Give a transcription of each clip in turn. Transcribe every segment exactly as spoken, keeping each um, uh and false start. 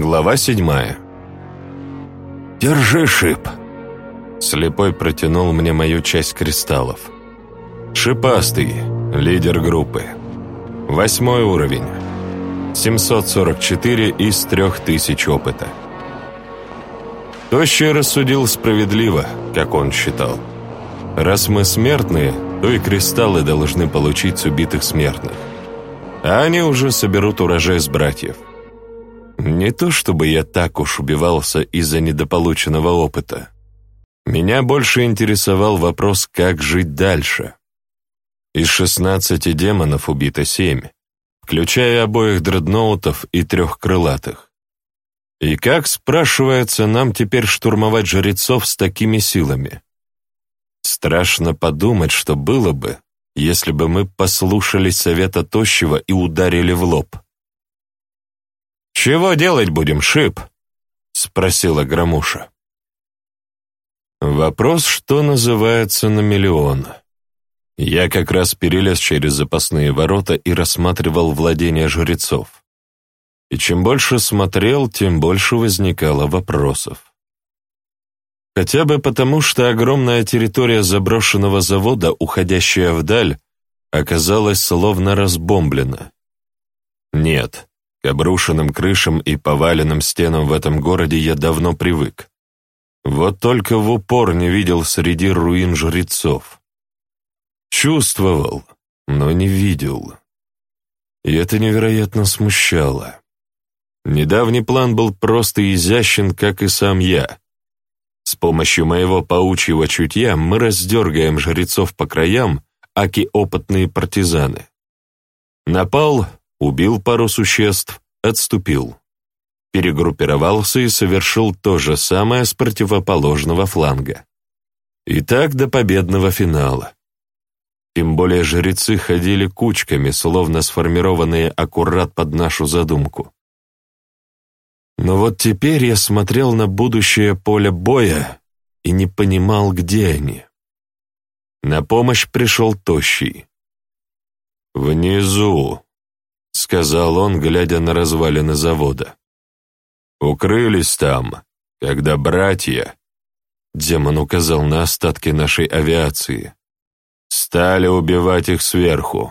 Глава седьмая. «Держи, Шип!» Слепой протянул мне мою часть кристаллов. Шипастый, лидер группы. Восьмой уровень. семьсот сорок четыре из трех тысяч опыта. Тощий рассудил справедливо, как он считал. Раз мы смертные, то и кристаллы должны получить с убитых смертных. А они уже соберут урожай с братьев. Не то чтобы я так уж убивался из-за недополученного опыта. Меня больше интересовал вопрос, как жить дальше. Из шестнадцати демонов убито семь, включая обоих дредноутов и трех крылатых. И как, спрашивается, нам теперь штурмовать жрецов с такими силами? Страшно подумать, что было бы, если бы мы послушались совета Тощего и ударили в лоб. «Чего делать будем, Шип?» — спросила Громуша. Вопрос, что называется, на миллион. Я как раз перелез через запасные ворота и рассматривал владения жрецов. И чем больше смотрел, тем больше возникало вопросов. Хотя бы потому, что огромная территория заброшенного завода, уходящая вдаль, оказалась словно разбомблена. Нет, к обрушенным крышам и поваленным стенам в этом городе я давно привык. Вот только в упор не видел среди руин жрецов. Чувствовал, но не видел. И это невероятно смущало. Недавний план был просто изящен, как и сам я. С помощью моего паучьего чутья мы раздергаем жрецов по краям, аки опытные партизаны. Напал, убил пару существ, отступил. Перегруппировался и совершил то же самое с противоположного фланга. И так до победного финала. Тем более жрецы ходили кучками, словно сформированные аккурат под нашу задумку. Но вот теперь я смотрел на будущее поле боя и не понимал, где они. На помощь пришел Тощий. «Внизу», — сказал он, глядя на развалины завода. «Укрылись там, когда братья», — демон указал на остатки нашей авиации, — «стали убивать их сверху».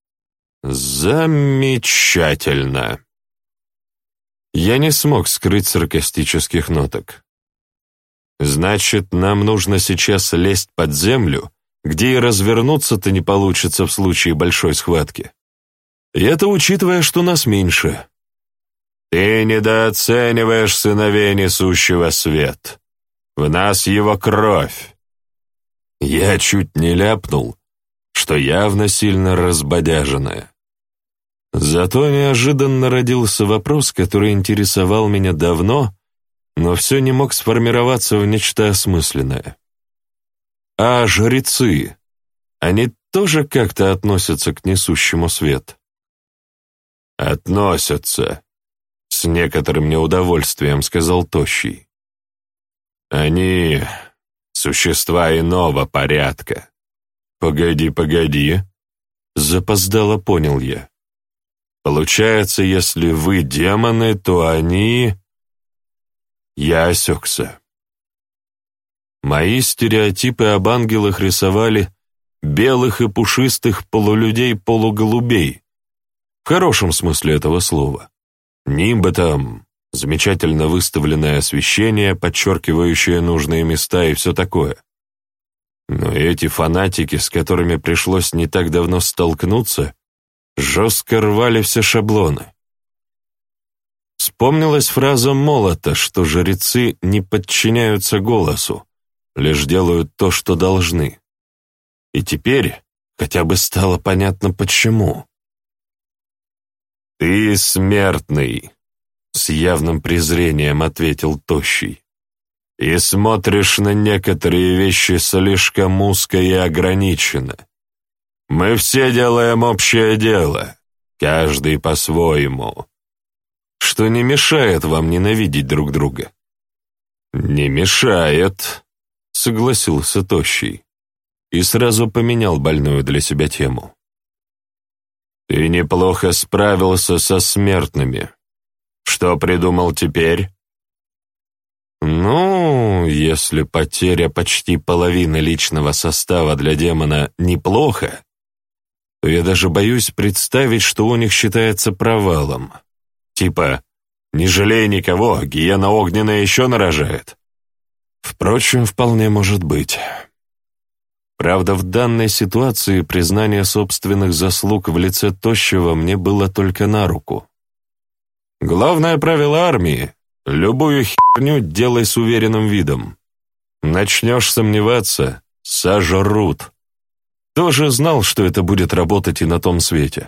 «Замечательно!» Я не смог скрыть саркастических ноток. «Значит, нам нужно сейчас лезть под землю, где и развернуться-то не получится в случае большой схватки. И это учитывая, что нас меньше». «Ты недооцениваешь сыновей несущего свет. В нас его кровь». Я чуть не ляпнул, что явно сильно разбодяженная. Зато неожиданно родился вопрос, который интересовал меня давно, но все не мог сформироваться в нечто осмысленное. А жрецы, они тоже как-то относятся к несущему свет? «Относятся», — с некоторым неудовольствием сказал Тощий. «Они существа иного порядка». «Погоди, погоди», — запоздало понял я. «Получается, если вы демоны, то они...» Я осекся. Мои стереотипы об ангелах рисовали белых и пушистых полулюдей-полуголубей, в хорошем смысле этого слова. Нимбы там, замечательно выставленное освещение, подчеркивающее нужные места и все такое. Но эти фанатики, с которыми пришлось не так давно столкнуться, жестко рвали все шаблоны. Вспомнилась фраза Молота, что жрецы не подчиняются голосу, лишь делают то, что должны. И теперь хотя бы стало понятно, почему. «Ты смертный», — с явным презрением ответил Тощий, «и смотришь на некоторые вещи слишком узко и ограниченно. Мы все делаем общее дело, каждый по-своему, что не мешает вам ненавидеть друг друга». «Не мешает», — согласился Тощий и сразу поменял больную для себя тему. «Ты неплохо справился со смертными. Что придумал теперь? Ну, если потеря почти половины личного состава для демона неплохо, то я даже боюсь представить, что у них считается провалом. Типа, не жалей никого, гиена огненная еще нарожает. Впрочем, вполне может быть. Правда, в данной ситуации признание собственных заслуг в лице Тощего мне было только на руку. Главное правило армии — любую херню делай с уверенным видом. Начнешь сомневаться — сожрут. Тоже знал, что это будет работать и на том свете.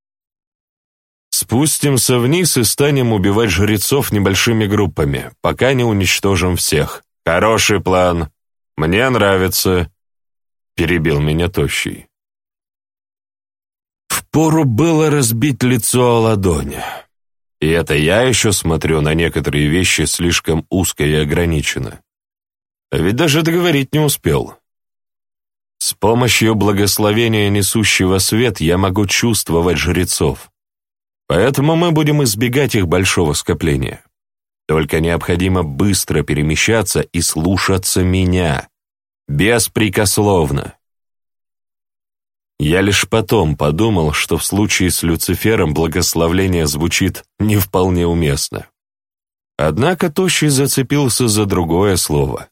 Спустимся вниз и станем убивать жрецов небольшими группами, пока не уничтожим всех. Хороший план. Мне нравится. Перебил меня Тощий. Впору было разбить лицо о ладонь. И это я еще смотрю на некоторые вещи слишком узко и ограниченно. А ведь даже договорить не успел. С помощью благословения несущего свет я могу чувствовать жрецов. Поэтому мы будем избегать их большого скопления. Только необходимо быстро перемещаться и слушаться меня. Беспрекословно. Я лишь потом подумал, что в случае с Люцифером благословление звучит не вполне уместно. Однако Тощий зацепился за другое слово.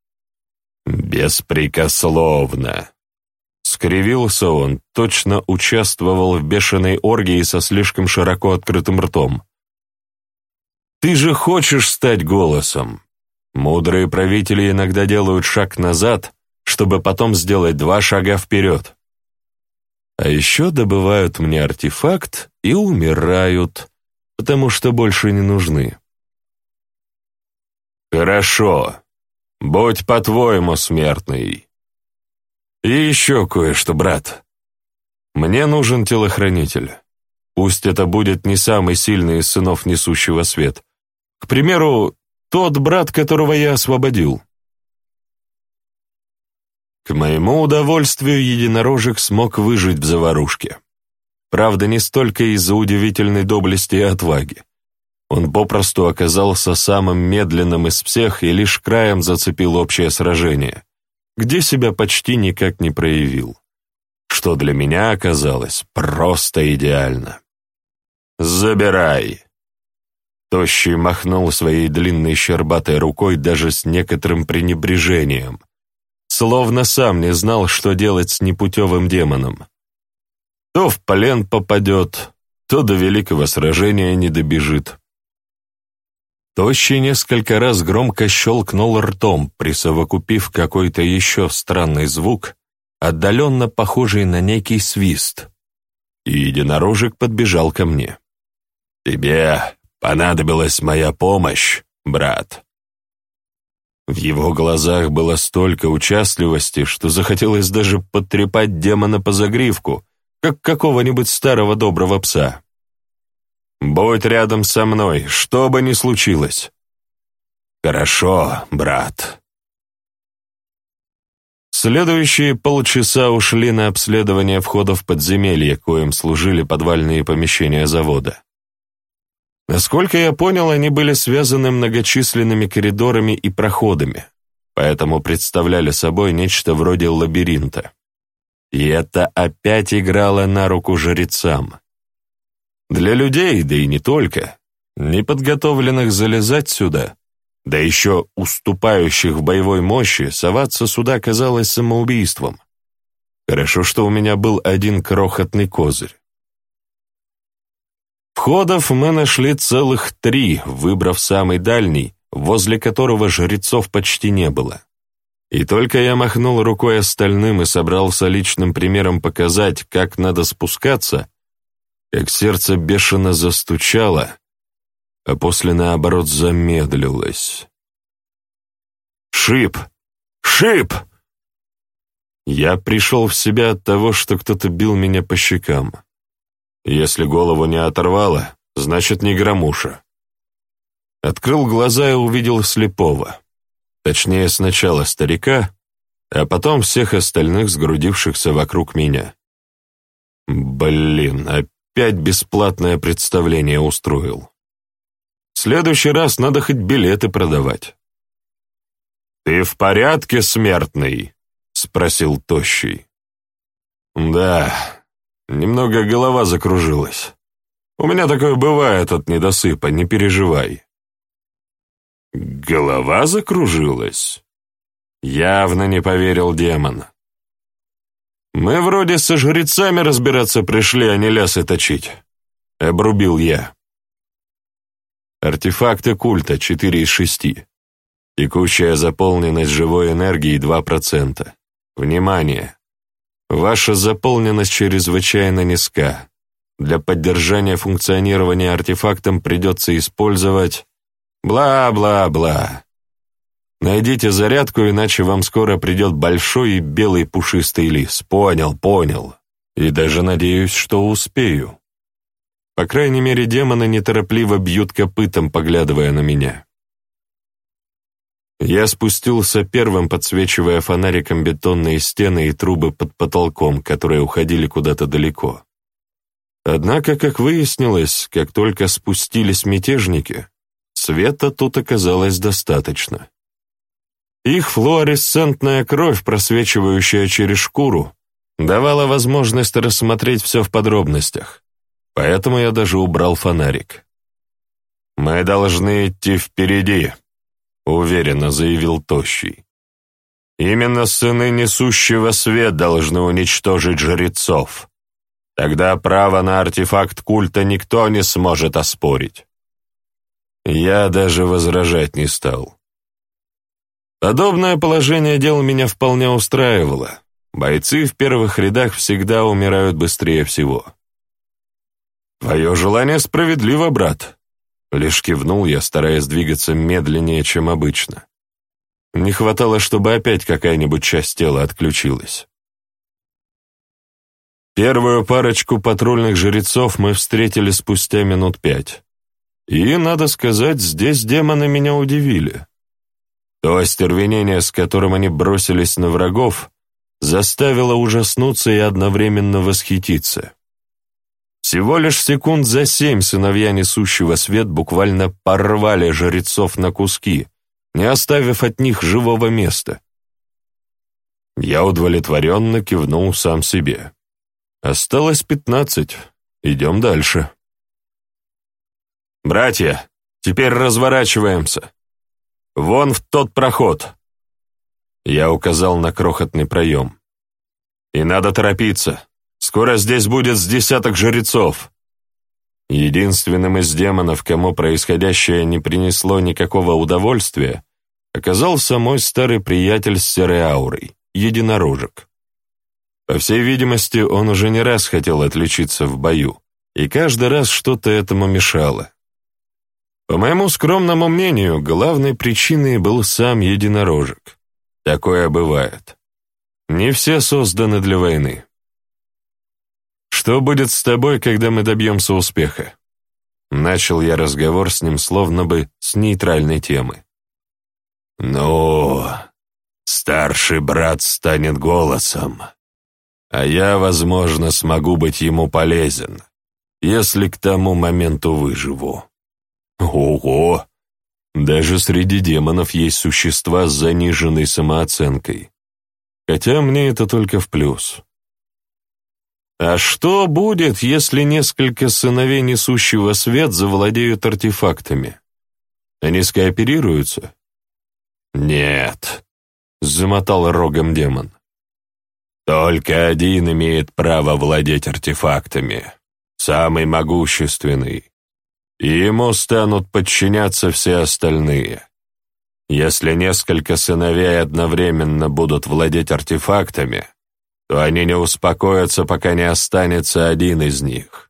«Беспрекословно». Скривился он, точно участвовал в бешеной оргии со слишком широко открытым ртом. «Ты же хочешь стать голосом. Мудрые правители иногда делают шаг назад, чтобы потом сделать два шага вперед. А еще добывают мне артефакт и умирают, потому что больше не нужны». «Хорошо. Будь по-твоему, смертный. И еще кое-что, брат. Мне нужен телохранитель. Пусть это будет не самый сильный из сынов несущего свет. К примеру, тот брат, которого я освободил». К моему удовольствию, единорожек смог выжить в заварушке. Правда, не столько из-за удивительной доблести и отваги. Он попросту оказался самым медленным из всех и лишь краем зацепил общее сражение, где себя почти никак не проявил, что для меня оказалось просто идеально. «Забирай!» Тощий махнул своей длинной щербатой рукой даже с некоторым пренебрежением, словно сам не знал, что делать с непутевым демоном. То в плен попадет, то до великого сражения не добежит. Тощий несколько раз громко щелкнул ртом, присовокупив какой-то еще странный звук, отдаленно похожий на некий свист, и единорожек подбежал ко мне. «Тебе понадобилась моя помощь, брат». В его глазах было столько участливости, что захотелось даже потрепать демона по загривку, как какого-нибудь старого доброго пса. «Будь рядом со мной, что бы ни случилось». «Хорошо, брат». Следующие полчаса ушли на обследование входа в подземелье, коим служили подвальные помещения завода. Насколько я понял, они были связаны многочисленными коридорами и проходами, поэтому представляли собой нечто вроде лабиринта. И это опять играло на руку жрецам. Для людей, да и не только, неподготовленных залезать сюда, да еще уступающих в боевой мощи, соваться сюда казалось самоубийством. Хорошо, что у меня был один крохотный козырь. Входов мы нашли целых три, выбрав самый дальний, возле которого жрецов почти не было. И только я махнул рукой остальным и собрался личным примером показать, как надо спускаться, как сердце бешено застучало, а после, наоборот, замедлилось. «Шип! Шип!» Я пришел в себя от того, что кто-то бил меня по щекам. Если голову не оторвало, значит, не громуша. Открыл глаза и увидел слепого. Точнее, сначала старика, а потом всех остальных, сгрудившихся вокруг меня. Блин, опять бесплатное представление устроил. В следующий раз надо хоть билеты продавать». «Ты в порядке, смертный?» — спросил Тощий. «Да, немного голова закружилась. У меня такое бывает от недосыпа, не переживай». «Голова закружилась?» Явно не поверил демон. «Мы вроде со жрецами разбираться пришли, а не лясы точить», — обрубил я. Артефакты культа четыре из шести. Текущая заполненность живой энергии два процента. Внимание! Ваша заполненность чрезвычайно низка. Для поддержания функционирования артефактом придется использовать бла-бла-бла. Найдите зарядку, иначе вам скоро придет большой и белый пушистый лис. Понял, понял. И даже надеюсь, что успею. По крайней мере, демоны неторопливо бьют копытом, поглядывая на меня. Я спустился первым, подсвечивая фонариком бетонные стены и трубы под потолком, которые уходили куда-то далеко. Однако, как выяснилось, как только спустились мятежники, света тут оказалось достаточно. Их флуоресцентная кровь, просвечивающая через шкуру, давала возможность рассмотреть все в подробностях, поэтому я даже убрал фонарик. «Мы должны идти впереди», — уверенно заявил Тощий. «Именно сыны несущего свет должны уничтожить жрецов. Тогда право на артефакт культа никто не сможет оспорить». Я даже возражать не стал. Подобное положение дел меня вполне устраивало. Бойцы в первых рядах всегда умирают быстрее всего. «Твое желание справедливо, брат», — лишь кивнул я, стараясь двигаться медленнее, чем обычно. Не хватало, чтобы опять какая-нибудь часть тела отключилась. Первую парочку патрульных жрецов мы встретили спустя минут пять. И, надо сказать, здесь демоны меня удивили. То остервенение, с которым они бросились на врагов, заставило ужаснуться и одновременно восхититься. Всего лишь секунд за семь сыновья несущего свет буквально порвали жрецов на куски, не оставив от них живого места. Я удовлетворенно кивнул сам себе. Осталось пятнадцать. Идем дальше. «Братья, теперь разворачиваемся. Вон в тот проход». Я указал на крохотный проем. «И надо торопиться. Скоро здесь будет с десяток жрецов». Единственным из демонов, кому происходящее не принесло никакого удовольствия, оказался мой старый приятель с серой аурой, единорожек. По всей видимости, он уже не раз хотел отличиться в бою, и каждый раз что-то этому мешало. По моему скромному мнению, главной причиной был сам единорожек. Такое бывает. Не все созданы для войны. «Что будет с тобой, когда мы добьемся успеха?» Начал я разговор с ним словно бы с нейтральной темы. «Ну, старший брат станет голосом, а я, возможно, смогу быть ему полезен, если к тому моменту выживу». Ого! Даже среди демонов есть существа с заниженной самооценкой. Хотя мне это только в плюс. А что будет, если несколько сыновей несущего свет завладеют артефактами? Они скооперируются? Нет, замотал рогом демон. Только один имеет право владеть артефактами, самый могущественный. И ему станут подчиняться все остальные. Если несколько сыновей одновременно будут владеть артефактами, то они не успокоятся, пока не останется один из них.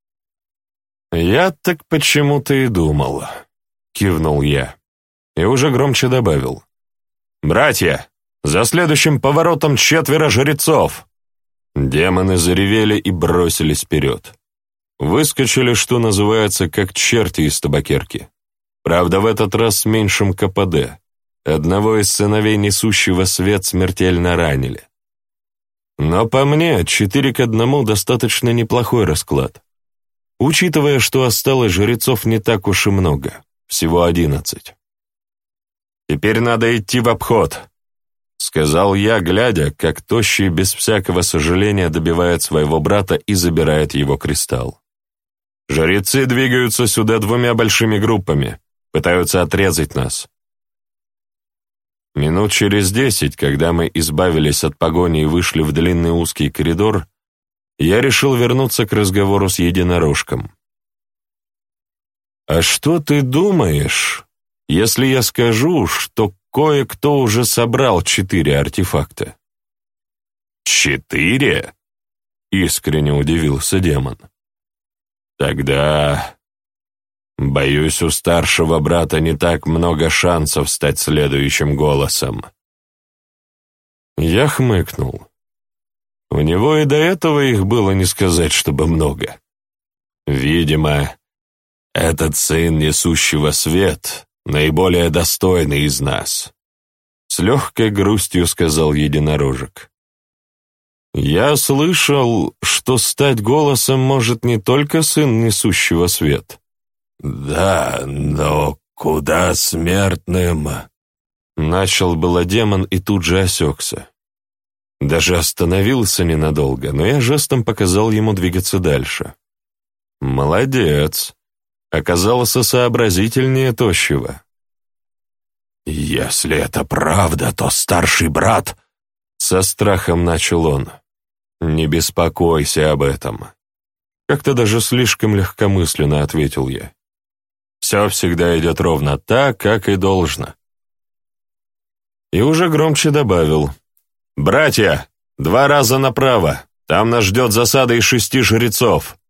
«Я так почему-то и думал», — кивнул я, и уже громче добавил. «Братья, за следующим поворотом четверо жрецов!» Демоны заревели и бросились вперед. Выскочили, что называется, как черти из табакерки. Правда, в этот раз с меньшим КПД. Одного из сыновей несущего свет смертельно ранили. Но по мне, четыре к одному достаточно неплохой расклад. Учитывая, что осталось жрецов не так уж и много. всего одиннадцать. «Теперь надо идти в обход», — сказал я, глядя, как Тощий без всякого сожаления добивает своего брата и забирает его кристалл. «Жрецы двигаются сюда двумя большими группами, пытаются отрезать нас». Минут через десять, когда мы избавились от погони и вышли в длинный узкий коридор, я решил вернуться к разговору с единорожком. «А что ты думаешь, если я скажу, что кое-кто уже собрал четыре артефакта?» «Четыре?» — искренне удивился демон. «Тогда, боюсь, у старшего брата не так много шансов стать следующим голосом». Я хмыкнул. У него и до этого их было не сказать, чтобы много. Видимо, этот сын несущего свет наиболее достойный из нас, с легкой грустью сказал единорожек. Я слышал, что стать голосом может не только сын несущего свет. Да, но куда смертным? Начал было демон и тут же осекся. Даже остановился ненадолго, но я жестом показал ему двигаться дальше. Молодец. Оказался сообразительнее Тощего. «Если это правда, то старший брат...» Со страхом начал он. «Не беспокойся об этом». Как-то даже слишком легкомысленно ответил я. «Все всегда идет ровно так, как и должно». И уже громче добавил. «Братья, два раза направо, там нас ждет засада из шести жрецов».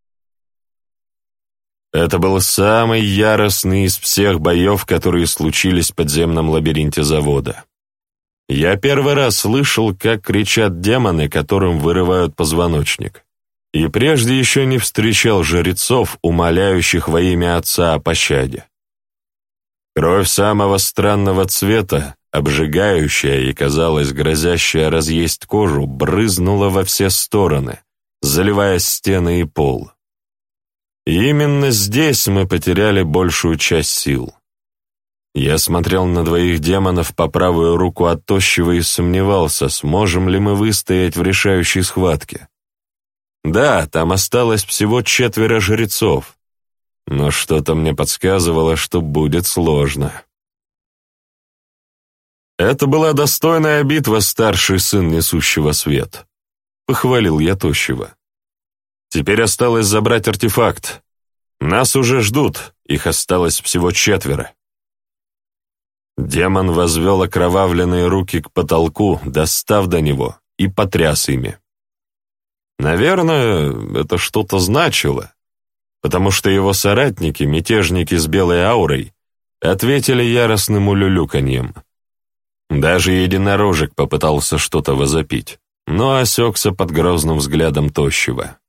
Это был самый яростный из всех боев, которые случились в подземном лабиринте завода. Я первый раз слышал, как кричат демоны, которым вырывают позвоночник. И прежде еще не встречал жрецов, умоляющих во имя Отца о пощаде. Кровь самого странного цвета, обжигающая и, казалось, грозящая разъесть кожу, брызнула во все стороны, заливая стены и пол. И именно здесь мы потеряли большую часть сил. Я смотрел на двоих демонов по правую руку от Тощего и сомневался, сможем ли мы выстоять в решающей схватке. Да, там осталось всего четверо жрецов, но что-то мне подсказывало, что будет сложно. «Это была достойная битва, старший сын несущего свет», — похвалил я Тощего. «Теперь осталось забрать артефакт. Нас уже ждут, их осталось всего четверо». Демон возвел окровавленные руки к потолку, достав до него, и потряс ими. Наверное, это что-то значило, потому что его соратники, мятежники с белой аурой, ответили яростным улюлюканьем. Даже единорожек попытался что-то возопить, но осекся под грозным взглядом Тощего.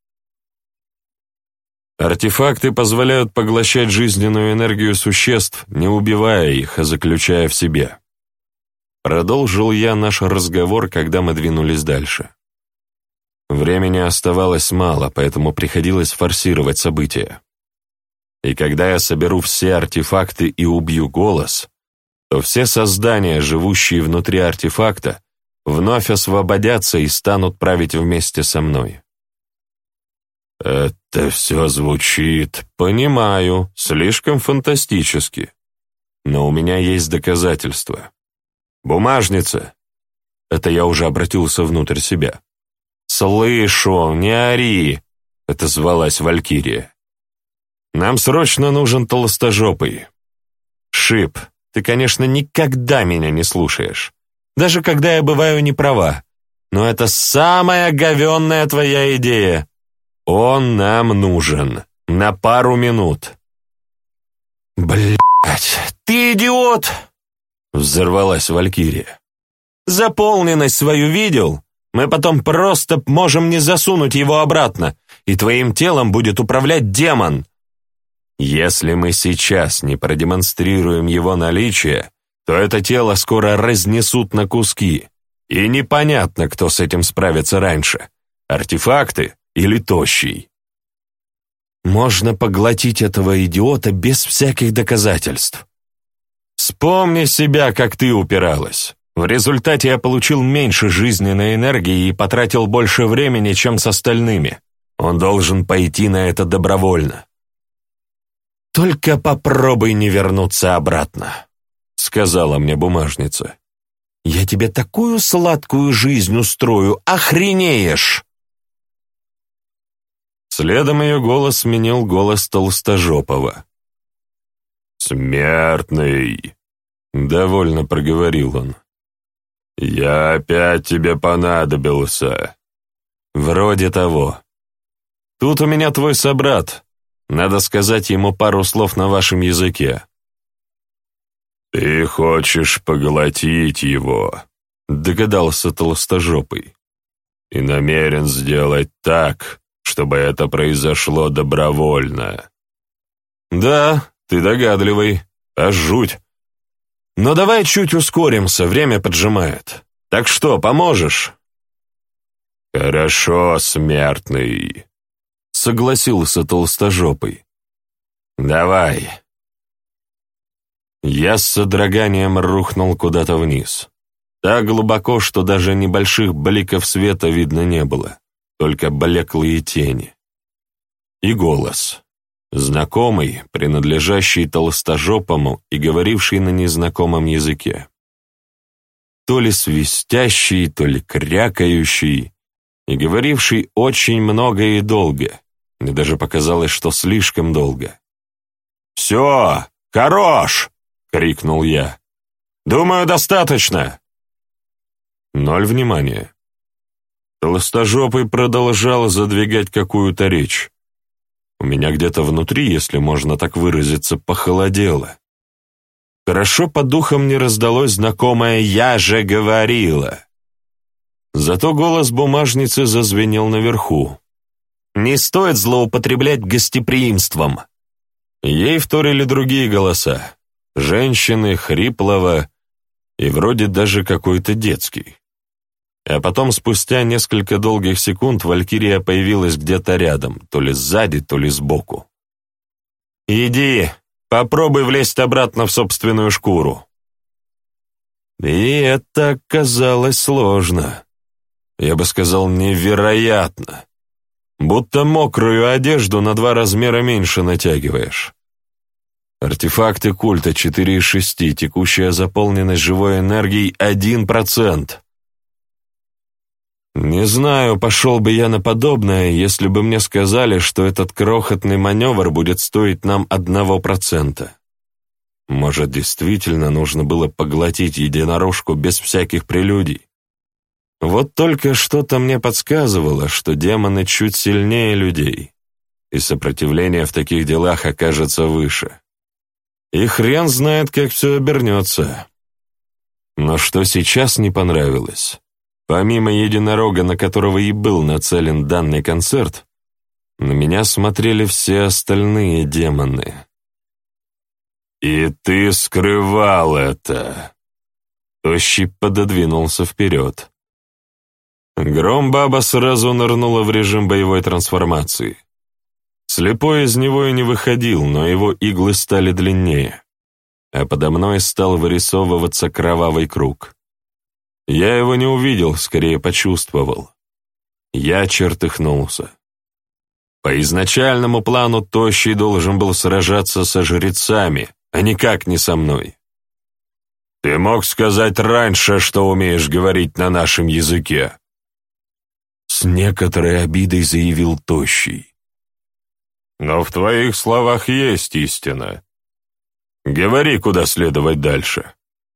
Артефакты позволяют поглощать жизненную энергию существ, не убивая их, а заключая в себе. Продолжил я наш разговор, когда мы двинулись дальше. Времени оставалось мало, поэтому приходилось форсировать события. И когда я соберу все артефакты и убью голос, то все создания, живущие внутри артефакта, вновь освободятся и станут править вместе со мной. Это все звучит, понимаю, слишком фантастически. Но у меня есть доказательства. Бумажница. Это я уже обратился внутрь себя. «Слышу, не ори!» — это звалась Валькирия. «Нам срочно нужен толстожопый. Шип, ты, конечно, никогда меня не слушаешь, даже когда я бываю не права, но это самая говенная твоя идея. Он нам нужен на пару минут». «Блядь, ты идиот!» — взорвалась Валькирия. «Заполненность свою видел? Мы потом просто можем не засунуть его обратно, и твоим телом будет управлять демон. Если мы сейчас не продемонстрируем его наличие, то это тело скоро разнесут на куски, и непонятно, кто с этим справится раньше, артефакты или Тощий. Можно поглотить этого идиота без всяких доказательств. Вспомни себя, как ты упиралась. В результате я получил меньше жизненной энергии и потратил больше времени, чем с остальными. Он должен пойти на это добровольно. «Только попробуй не вернуться обратно», — сказала мне бумажница. «Я тебе такую сладкую жизнь устрою, охренеешь!» Следом ее голос сменил голос Толстожопого. «Смертный!» — довольно проговорил он. «Я опять тебе понадобился». «Вроде того. Тут у меня твой собрат. Надо сказать ему пару слов на вашем языке». «Ты хочешь поглотить его», — догадался Толстожопый, «и намерен сделать так, чтобы это произошло добровольно». «Да, ты догадливый, аж жуть. Но давай чуть ускоримся, время поджимает. Так что, поможешь?» «Хорошо, смертный», — согласился Толстожопый. «Давай». Я с содроганием рухнул куда-то вниз. Так глубоко, что даже небольших бликов света видно не было, только блеклые тени. И голос. Знакомый, принадлежащий Толстожопому и говоривший на незнакомом языке. То ли свистящий, то ли крякающий, и говоривший очень много и долго. Мне даже показалось, что слишком долго. «Все, хорош!» — крикнул я. «Думаю, достаточно!» Ноль внимания. Толстожопый продолжал задвигать какую-то речь. У меня где-то внутри, если можно так выразиться, похолодело. Хорошо по духам не раздалось знакомое «я же говорила». Зато голос бумажницы зазвенел наверху. «Не стоит злоупотреблять гостеприимством!» Ей вторили другие голоса. Женщины, хриплого и вроде даже какой-то детский. А потом, спустя несколько долгих секунд, Валькирия появилась где-то рядом, то ли сзади, то ли сбоку. «Иди, попробуй влезть обратно в собственную шкуру». И это оказалось сложно. Я бы сказал, невероятно. Будто мокрую одежду на два размера меньше натягиваешь. Артефакты культа четыре из шести, текущая заполненность живой энергией один процент. Не знаю, пошел бы я на подобное, если бы мне сказали, что этот крохотный маневр будет стоить нам одного процента. Может, действительно нужно было поглотить единорожку без всяких прелюдий? Вот только что-то мне подсказывало, что демоны чуть сильнее людей, и сопротивление в таких делах окажется выше. И хрен знает, как все обернется. Но что сейчас не понравилось? Помимо единорога, на которого и был нацелен данный концерт, на меня смотрели все остальные демоны. «И ты скрывал это!» Тощий пододвинулся вперед. Громбаба сразу нырнула в режим боевой трансформации. Слепой из него и не выходил, но его иглы стали длиннее, а подо мной стал вырисовываться кровавый круг. Я его не увидел, скорее почувствовал. Я чертыхнулся. По изначальному плану Тощий должен был сражаться со жрецами, а никак не со мной. «Ты мог сказать раньше, что умеешь говорить на нашем языке», — с некоторой обидой заявил Тощий. «Но в твоих словах есть истина. Говори, куда следовать дальше».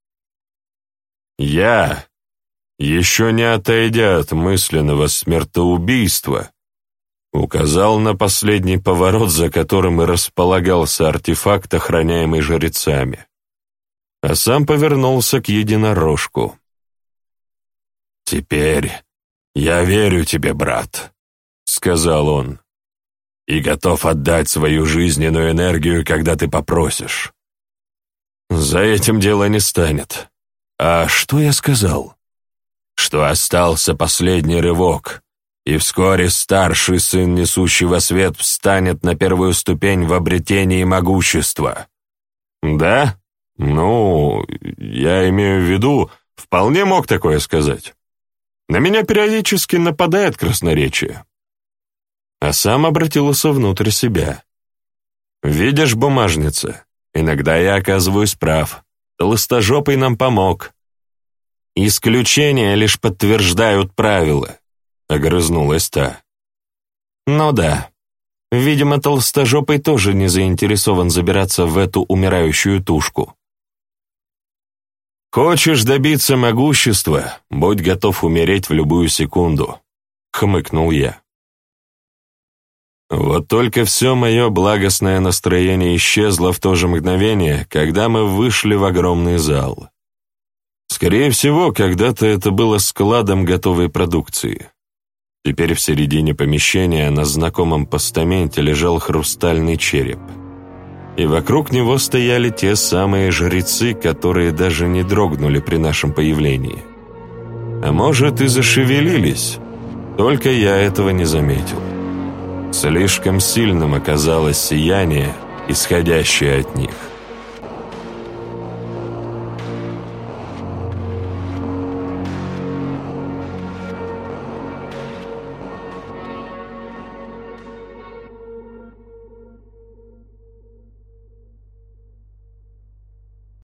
Я, еще не отойдя от мысленного смертоубийства, указал на последний поворот, за которым и располагался артефакт, охраняемый жрецами, а сам повернулся к единорожку. «Теперь я верю тебе, брат», — сказал он, «и готов отдать свою жизненную энергию, когда ты попросишь». За этим дело не станет. А что я сказал? Что остался последний рывок, и вскоре старший сын несущего свет встанет на первую ступень в обретении могущества. Да? Ну, я имею в виду, вполне мог такое сказать. На меня периодически нападает красноречие. А сам обратился внутрь себя. Видишь, бумажница, иногда я оказываюсь прав. Толстожопый нам помог. Исключения лишь подтверждают правила, огрызнулась та. Ну да. Видимо, толстожопый тоже не заинтересован забираться в эту умирающую тушку. «Хочешь добиться могущества, будь готов умереть в любую секунду», — хмыкнул я. Вот только все мое благостное настроение исчезло в то же мгновение, когда мы вышли в огромный зал. Скорее всего, когда-то это было складом готовой продукции. Теперь в середине помещения на знакомом постаменте лежал хрустальный череп. И вокруг него стояли те самые жрецы, которые даже не дрогнули при нашем появлении. А может, и зашевелились, только я этого не заметил. Слишком сильным оказалось сияние, исходящее от них.